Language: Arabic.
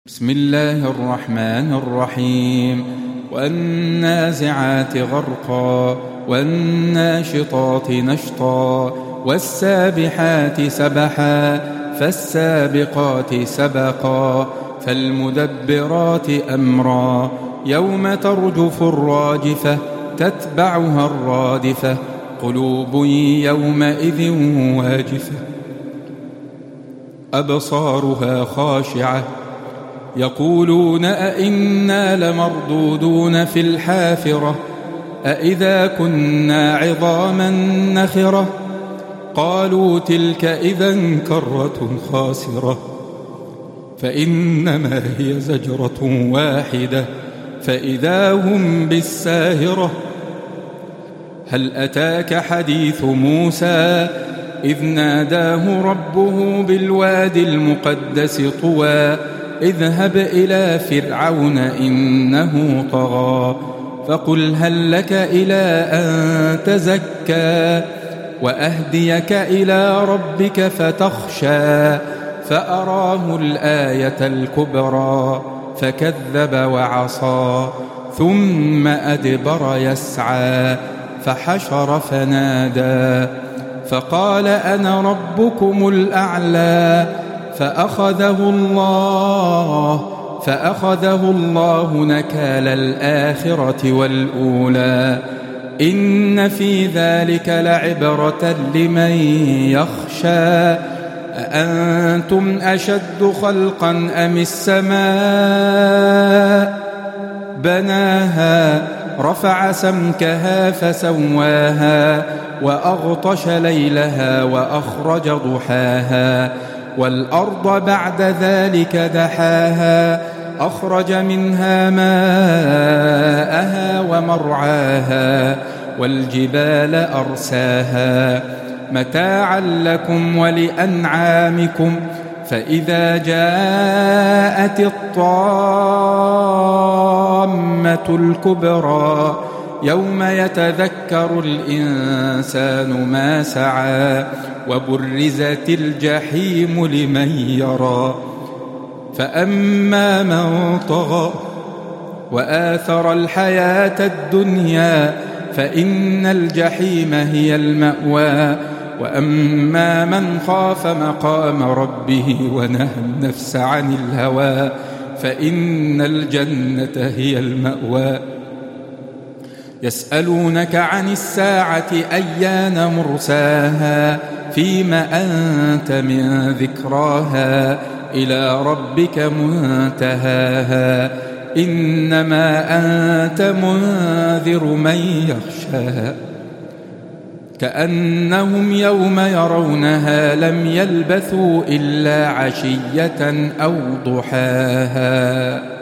بسم الله الرحمن الرحيم والنازعات غرقا والناشطات نشطا والسابحات سبحا فالسابقات سبقا فالمدبرات أمرا يوم ترجف الراجفة تتبعها الرادفة قلوب يومئذ واجفة أبصارها خاشعة يقولون أئنا لمردودون في الحافرة أئذا كنا عظاما نخرة قالوا تلك إذا كرة خاسرة فإنما هي زجرة واحدة فإذا هم بالساهرة هل أتاك حديث موسى إذ ناداه ربه بالوادي المقدس طوى اذهب إلى فرعون إنه طغى فقل هل لك إلى أن تزكى وأهديك إلى ربك فتخشى فأراه الآية الكبرى فكذب وعصى ثم أدبر يسعى فحشر فنادى فقال أنا ربكم الأعلى فأخذه الله نكال الآخرة والأولى إن في ذلك لعبرة لمن يخشى أأنتم أشد خلقا أم السماء بناها رفع سمكها فسواها وأغطش ليلها وأخرج ضحاها والأرض بعد ذلك دحاها أخرج منها ماءها ومرعاها والجبال أرساها متاعا لكم ولأنعامكم فإذا جاءت الطامة الكبرى يوم يتذكر الإنسان ما سعى وبرزت الجحيم لمن يرى فأما من طغى وآثر الحياة الدنيا فإن الجحيم هي المأوى وأما من خاف مقام ربه ونهى النفس عن الهوى فإن الجنة هي المأوى يسألونك عن الساعة أيان مرساها فيم أنت من ذكراها إلى ربك منتهاها إنما أنت منذر من يخشاها كأنهم يوم يرونها لم يلبثوا إلا عشية أو ضحاها